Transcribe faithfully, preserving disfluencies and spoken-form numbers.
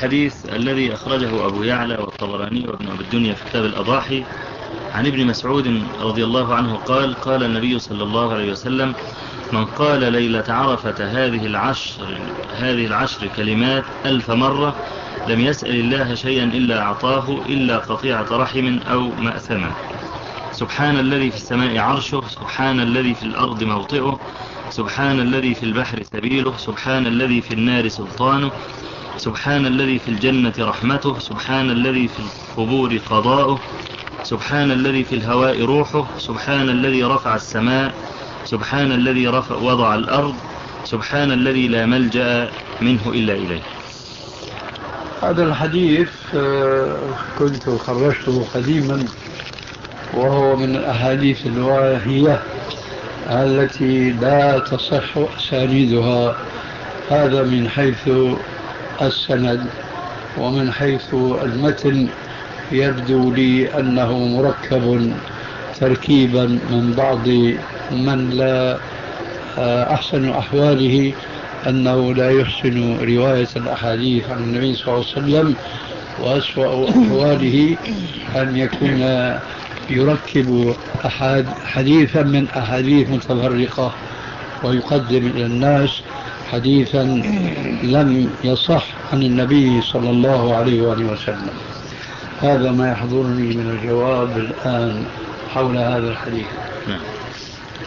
الحديث الذي أخرجه أبو يعلى والطبراني وابن أبي الدنيا في كتاب الأضاحي عن ابن مسعود رضي الله عنه قال قال النبي صلى الله عليه وسلم: من قال ليلة عرفة هذه العشر, هذه العشر كلمات ألف مرة لم يسأل الله شيئا إلا أعطاه إلا قطيعة رحم أو مأثمة. سبحان الذي في السماء عرشه، سبحان الذي في الأرض موطئه، سبحان الذي في البحر سبيله، سبحان الذي في النار سلطانه، سبحان الذي في الجنة رحمته، سبحان الذي في القبور قضاؤه، سبحان الذي في الهواء روحه، سبحان الذي رفع السماء، سبحان الذي رفع وضع الأرض، سبحان الذي لا ملجأ منه إلا إليه. هذا الحديث كنت خرجته قديما، وهو من الأحاديث الواهية التي لا تصح أسانيدها، هذا من حيث السند، ومن حيث المتن يبدو لي أنه مركب تركيبا من بعض من لا أحسن أحواله أنه لا يحسن رواية الأحاديث عن النبي صلى الله عليه وسلم، وأسوأ أحواله أن يكون يركب أحد حديثا من أحاديث متفرقة ويقدم إلى الناس حديثا لم يصح عن النبي صلى الله عليه وآله وسلم. هذا ما يحضرني من الجواب الآن حول هذا الحديث.